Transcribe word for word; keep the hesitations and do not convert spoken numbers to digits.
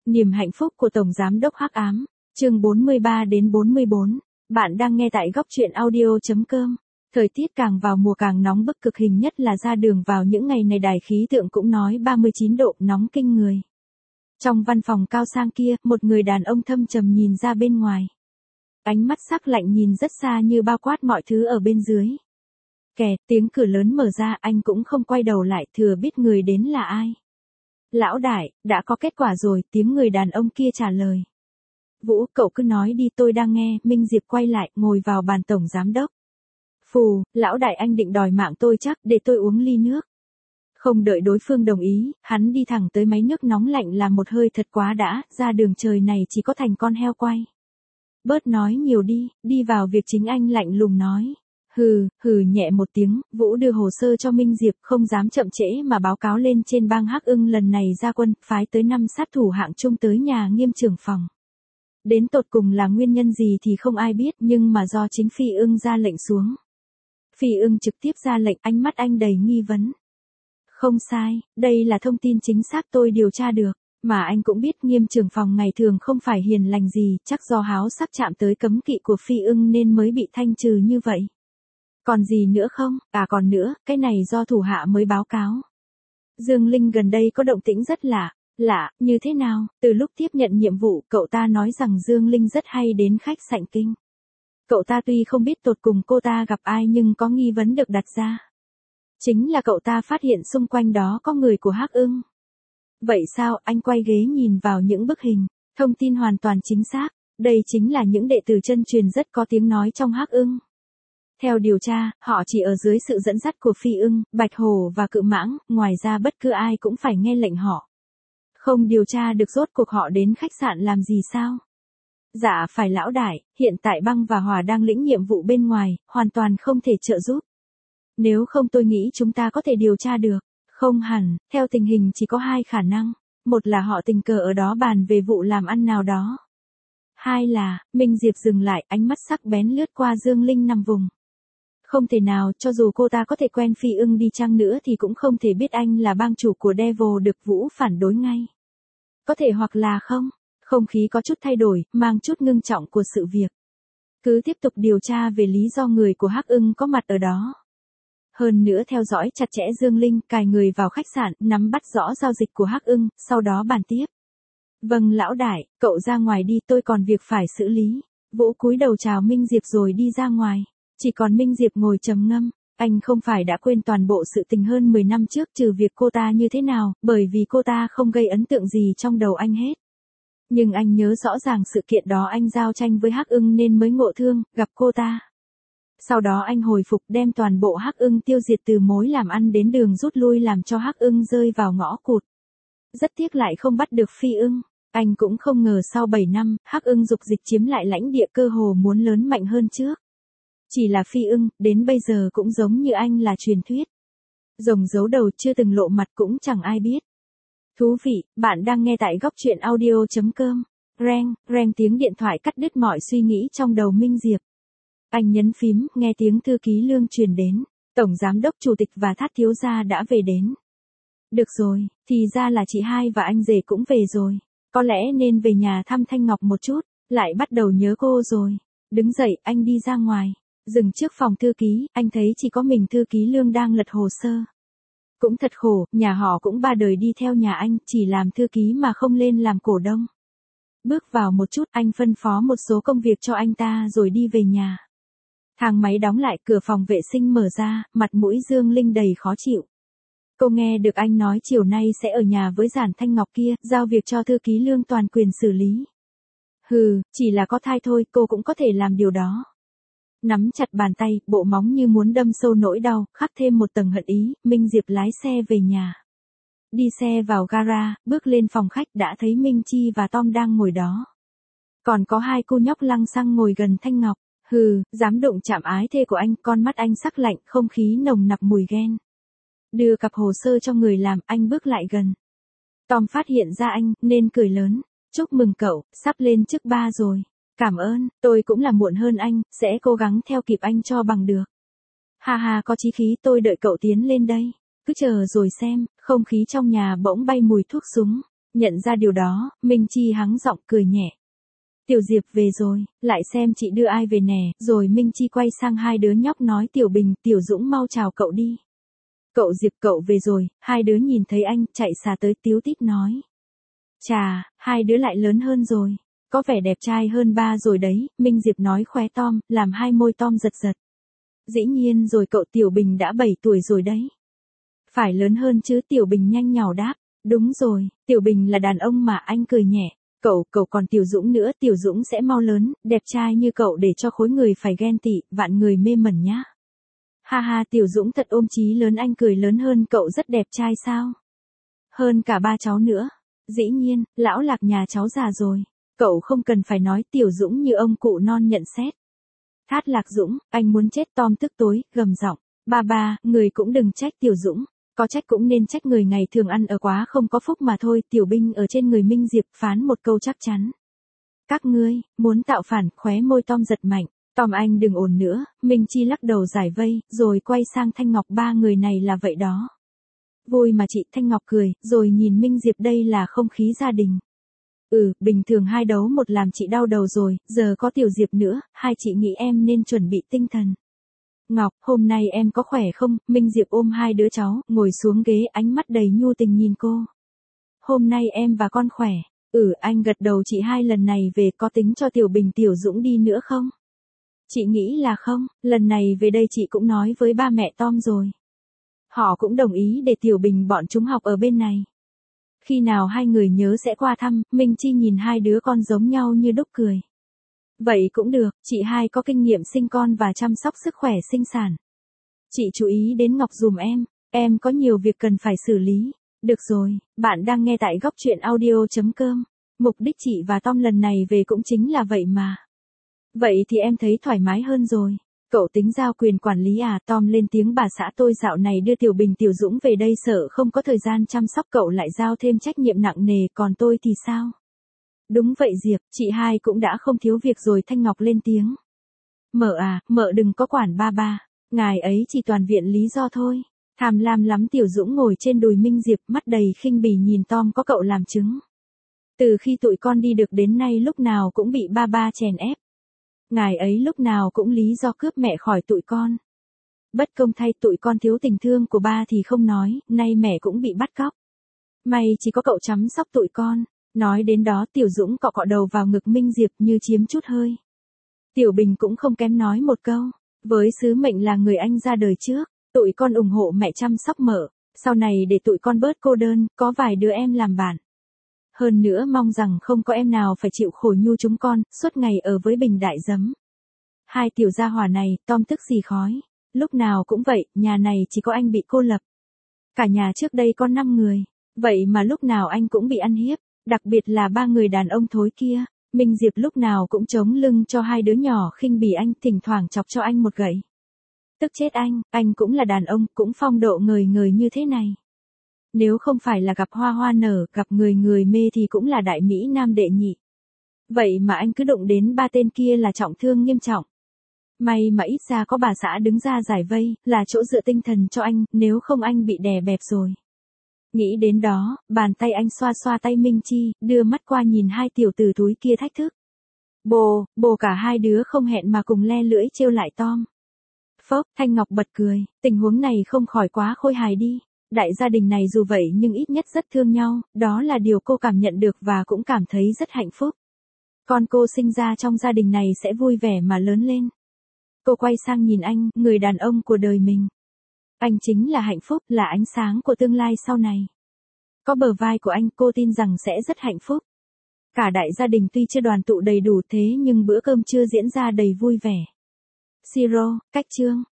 Niềm hạnh phúc của Tổng Giám đốc Hắc Ám, chương bốn mươi ba đến bốn mươi bốn. Bạn đang nghe tại góc truyện audio chấm com. Thời tiết càng vào mùa càng nóng bức, cực hình nhất là ra đường vào những ngày này, đài khí tượng cũng nói ba mươi chín độ, nóng kinh người. Trong văn phòng cao sang kia, một người đàn ông thâm trầm nhìn ra bên ngoài. Ánh mắt sắc lạnh nhìn rất xa như bao quát mọi thứ ở bên dưới. Kẹt, tiếng cửa lớn mở ra, anh cũng không quay đầu lại, thừa biết người đến là ai. Lão đại, đã có kết quả rồi, tiếng người đàn ông kia trả lời. Vũ, cậu cứ nói đi, tôi đang nghe. Minh Diệp quay lại, ngồi vào bàn tổng giám đốc. Phù, lão đại, anh định đòi mạng tôi chắc, để tôi uống ly nước. Không đợi đối phương đồng ý, hắn đi thẳng tới máy nước nóng lạnh làm một hơi thật quá đã, ra đường trời này chỉ có thành con heo quay. Bớt nói nhiều đi, đi vào việc chính, anh lạnh lùng nói. Hừ, hừ nhẹ một tiếng, Vũ đưa hồ sơ cho Minh Diệp, không dám chậm trễ mà báo cáo lên trên bang Hắc Ưng lần này ra quân, phái tới năm sát thủ hạng trung tới nhà Nghiêm trưởng phòng. Đến tột cùng là nguyên nhân gì thì không ai biết, nhưng mà do chính Phi Ưng ra lệnh xuống. Phi Ưng trực tiếp ra lệnh, ánh mắt anh đầy nghi vấn. Không sai, đây là thông tin chính xác tôi điều tra được, mà anh cũng biết Nghiêm trưởng phòng ngày thường không phải hiền lành gì, chắc do háo sắc chạm tới cấm kỵ của Phi Ưng nên mới bị thanh trừ như vậy. Còn gì nữa không? À còn nữa, cái này do thủ hạ mới báo cáo. Dương Linh gần đây có động tĩnh rất lạ. Lạ, như thế nào? Từ lúc tiếp nhận nhiệm vụ, cậu ta nói rằng Dương Linh rất hay đến khách sạn Kinh. Cậu ta tuy không biết tột cùng cô ta gặp ai nhưng có nghi vấn được đặt ra. Chính là cậu ta phát hiện xung quanh đó có người của Hắc Ưng. Vậy sao? Anh quay ghế nhìn vào những bức hình. Thông tin hoàn toàn chính xác. Đây chính là những đệ tử chân truyền rất có tiếng nói trong Hắc Ưng. Theo điều tra, họ chỉ ở dưới sự dẫn dắt của Phi Ưng, Bạch Hổ và Cự Mãng, ngoài ra bất cứ ai cũng phải nghe lệnh họ. Không điều tra được rốt cuộc họ đến khách sạn làm gì sao? Dạ phải lão đại, hiện tại Băng và Hòa đang lĩnh nhiệm vụ bên ngoài, hoàn toàn không thể trợ giúp. Nếu không tôi nghĩ chúng ta có thể điều tra được. Không hẳn, theo tình hình chỉ có hai khả năng. Một là họ tình cờ ở đó bàn về vụ làm ăn nào đó. Hai là, Minh Diệp dừng lại, ánh mắt sắc bén lướt qua Dương Linh nằm vùng. Không thể nào, cho dù cô ta có thể quen Phi Ưng đi chăng nữa thì cũng không thể biết anh là bang chủ của Devil được Vũ phản đối ngay. Có thể hoặc là không. Không khí có chút thay đổi, mang chút ngưng trọng của sự việc. Cứ tiếp tục điều tra về lý do người của Hắc Ưng có mặt ở đó. Hơn nữa theo dõi chặt chẽ Dương Linh, cài người vào khách sạn, nắm bắt rõ giao dịch của Hắc Ưng, sau đó bàn tiếp. Vâng lão đại, cậu ra ngoài đi, tôi còn việc phải xử lý. Vũ cúi đầu chào Minh Diệp rồi đi ra ngoài. Chỉ còn Minh Diệp ngồi trầm ngâm, anh không phải đã quên toàn bộ sự tình hơn mười năm trước trừ việc cô ta như thế nào, bởi vì cô ta không gây ấn tượng gì trong đầu anh hết. Nhưng anh nhớ rõ ràng sự kiện đó anh giao tranh với Hắc Ưng nên mới ngộ thương, gặp cô ta. Sau đó anh hồi phục đem toàn bộ Hắc Ưng tiêu diệt từ mối làm ăn đến đường rút lui làm cho Hắc Ưng rơi vào ngõ cụt. Rất tiếc lại không bắt được Phi Ưng. Anh cũng không ngờ sau bảy năm, Hắc Ưng dục dịch chiếm lại lãnh địa, cơ hồ muốn lớn mạnh hơn trước. Chỉ là Phi Ưng, đến bây giờ cũng giống như anh là truyền thuyết. Rồng giấu đầu chưa từng lộ mặt cũng chẳng ai biết. Thú vị, bạn đang nghe tại góc truyện audio chấm com. Reng, reng tiếng điện thoại cắt đứt mọi suy nghĩ trong đầu Minh Diệp. Anh nhấn phím, nghe tiếng thư ký Lương truyền đến. Tổng giám đốc, chủ tịch và Thát thiếu gia đã về đến. Được rồi, thì ra là chị hai và anh rể cũng về rồi. Có lẽ nên về nhà thăm Thanh Ngọc một chút, lại bắt đầu nhớ cô rồi. Đứng dậy, anh đi ra ngoài. Dừng trước phòng thư ký, anh thấy chỉ có mình thư ký Lương đang lật hồ sơ. Cũng thật khổ, nhà họ cũng ba đời đi theo nhà anh, chỉ làm thư ký mà không lên làm cổ đông. Bước vào một chút, anh phân phó một số công việc cho anh ta rồi đi về nhà. Thang máy đóng lại, cửa phòng vệ sinh mở ra, mặt mũi Dương Linh đầy khó chịu. Cô nghe được anh nói chiều nay sẽ ở nhà với Giản Thanh Ngọc kia, giao việc cho thư ký Lương toàn quyền xử lý. Hừ, chỉ là có thai thôi, cô cũng có thể làm điều đó. Nắm chặt bàn tay, bộ móng như muốn đâm sâu nỗi đau, khắc thêm một tầng hận ý, Minh Diệp lái xe về nhà. Đi xe vào gara, bước lên phòng khách đã thấy Minh Chi và Tom đang ngồi đó. Còn có hai cô nhóc lăng xăng ngồi gần Thanh Ngọc. Hừ, dám đụng chạm ái thê của anh, con mắt anh sắc lạnh, không khí nồng nặc mùi ghen. Đưa cặp hồ sơ cho người làm, anh bước lại gần. Tom phát hiện ra anh, nên cười lớn. Chúc mừng cậu, sắp lên chức ba rồi. Cảm ơn, tôi cũng là muộn hơn anh, sẽ cố gắng theo kịp anh cho bằng được. Ha ha, có chí khí, tôi đợi cậu tiến lên đây. Cứ chờ rồi xem. Không khí trong nhà bỗng bay mùi thuốc súng. Nhận ra điều đó, Minh Chi hắng giọng cười nhẹ. Tiểu Diệp về rồi, lại xem chị đưa ai về nè, rồi Minh Chi quay sang hai đứa nhóc nói Tiểu Bình, Tiểu Dũng mau chào cậu đi. Cậu Diệp cậu về rồi, hai đứa nhìn thấy anh, chạy xà tới tíu tít nói. Chà, hai đứa lại lớn hơn rồi, có vẻ đẹp trai hơn ba rồi đấy, Minh Diệp nói khoe Tom, làm hai môi Tom giật giật. Dĩ nhiên rồi cậu Tiểu Bình đã bảy tuổi rồi đấy. Phải lớn hơn chứ, Tiểu Bình nhanh nhảu đáp. Đúng rồi, Tiểu Bình là đàn ông mà, anh cười nhẹ. Cậu, cậu còn Tiểu Dũng nữa, Tiểu Dũng sẽ mau lớn, đẹp trai như cậu để cho khối người phải ghen tị, vạn người mê mẩn nhá. Ha ha, Tiểu Dũng thật ôm chí lớn, anh cười, lớn hơn cậu rất đẹp trai sao? Hơn cả ba cháu nữa. Dĩ nhiên, lão Lạc nhà cháu già rồi. Cậu không cần phải nói, Tiểu Dũng như ông cụ non nhận xét. Thát Lạc Dũng, anh muốn chết, Tom tức tối, gầm giọng. Ba ba, người cũng đừng trách Tiểu Dũng. Có trách cũng nên trách người ngày thường ăn ở quá không có phúc mà thôi. Tiểu Binh ở trên người Minh Diệp phán một câu chắc chắn. Các ngươi, muốn tạo phản, khóe môi Tom giật mạnh. Tom anh đừng ồn nữa, Minh Chi lắc đầu giải vây, rồi quay sang Thanh Ngọc, ba người này là vậy đó. Vui mà chị, Thanh Ngọc cười, rồi nhìn Minh Diệp, đây là không khí gia đình. Ừ, bình thường hai đấu một làm chị đau đầu rồi, giờ có Tiểu Diệp nữa, hai chị nghĩ em nên chuẩn bị tinh thần. Ngọc, hôm nay em có khỏe không? Minh Diệp ôm hai đứa cháu, ngồi xuống ghế, ánh mắt đầy nhu tình nhìn cô. Hôm nay em và con khỏe. Ừ, anh gật đầu. Chị hai lần này về có tính cho Tiểu Bình Tiểu Dũng đi nữa không? Chị nghĩ là không, lần này về đây chị cũng nói với ba mẹ Tom rồi. Họ cũng đồng ý để Tiểu Bình bọn chúng học ở bên này. Khi nào hai người nhớ sẽ qua thăm. Minh Chi nhìn hai đứa con giống nhau như đúc cười. Vậy cũng được, chị hai có kinh nghiệm sinh con và chăm sóc sức khỏe sinh sản. Chị chú ý đến Ngọc dùm em, em có nhiều việc cần phải xử lý. Được rồi, bạn đang nghe tại góc truyện audio chấm com. Mục đích chị và Tom lần này về cũng chính là vậy mà. Vậy thì em thấy thoải mái hơn rồi. Cậu tính giao quyền quản lý à? Tom lên tiếng, bà xã tôi dạo này đưa Tiểu Bình Tiểu Dũng về đây sợ không có thời gian chăm sóc, cậu lại giao thêm trách nhiệm nặng nề, còn tôi thì sao? Đúng vậy Diệp, chị hai cũng đã không thiếu việc rồi. Thanh Ngọc lên tiếng. Mợ à, mợ đừng có quản ba ba, ngài ấy chỉ toàn viện lý do thôi. Tham lam lắm. Tiểu Dũng ngồi trên đùi Minh Diệp, mắt đầy khinh bỉ nhìn Tom, có cậu làm chứng. Từ khi tụi con đi được đến nay lúc nào cũng bị ba ba chèn ép. Ngài ấy lúc nào cũng lý do cướp mẹ khỏi tụi con. Bất công thay, tụi con thiếu tình thương của ba thì không nói, nay mẹ cũng bị bắt cóc. May chỉ có cậu chăm sóc tụi con. Nói đến đó, Tiểu Dũng cọ cọ đầu vào ngực Minh Diệp như chiếm chút hơi. Tiểu Bình cũng không kém nói một câu. Với sứ mệnh là người anh ra đời trước, tụi con ủng hộ mẹ chăm sóc mợ. Sau này để tụi con bớt cô đơn, có vài đứa em làm bạn. Hơn nữa mong rằng không có em nào phải chịu khổ nhu chúng con, suốt ngày ở với Bình Đại Giấm. Hai tiểu gia hỏa này, Tom tức xì khói. Lúc nào cũng vậy, nhà này chỉ có anh bị cô lập. Cả nhà trước đây có năm người. Vậy mà lúc nào anh cũng bị ăn hiếp. Đặc biệt là ba người đàn ông thối kia. Minh Diệp lúc nào cũng chống lưng cho hai đứa nhỏ khinh bỉ anh, thỉnh thoảng chọc cho anh một gậy. Tức chết anh, anh cũng là đàn ông, cũng phong độ ngời ngời như thế này. Nếu không phải là gặp hoa hoa nở, gặp người người mê thì cũng là đại mỹ nam đệ nhị. Vậy mà anh cứ đụng đến ba tên kia là trọng thương nghiêm trọng. May mà ít ra có bà xã đứng ra giải vây, là chỗ dựa tinh thần cho anh, nếu không anh bị đè bẹp rồi. Nghĩ đến đó, bàn tay anh xoa xoa tay Minh Chi, đưa mắt qua nhìn hai tiểu tử túi kia thách thức. Bồ, bồ, cả hai đứa không hẹn mà cùng le lưỡi trêu lại Tom. Phốc, Thanh Ngọc bật cười, tình huống này không khỏi quá khôi hài đi. Đại gia đình này dù vậy nhưng ít nhất rất thương nhau, đó là điều cô cảm nhận được và cũng cảm thấy rất hạnh phúc. Con cô sinh ra trong gia đình này sẽ vui vẻ mà lớn lên. Cô quay sang nhìn anh, người đàn ông của đời mình. Anh chính là hạnh phúc, là ánh sáng của tương lai sau này. Có bờ vai của anh, cô tin rằng sẽ rất hạnh phúc. Cả đại gia đình tuy chưa đoàn tụ đầy đủ thế nhưng bữa cơm trưa diễn ra đầy vui vẻ. Siro, cách chương.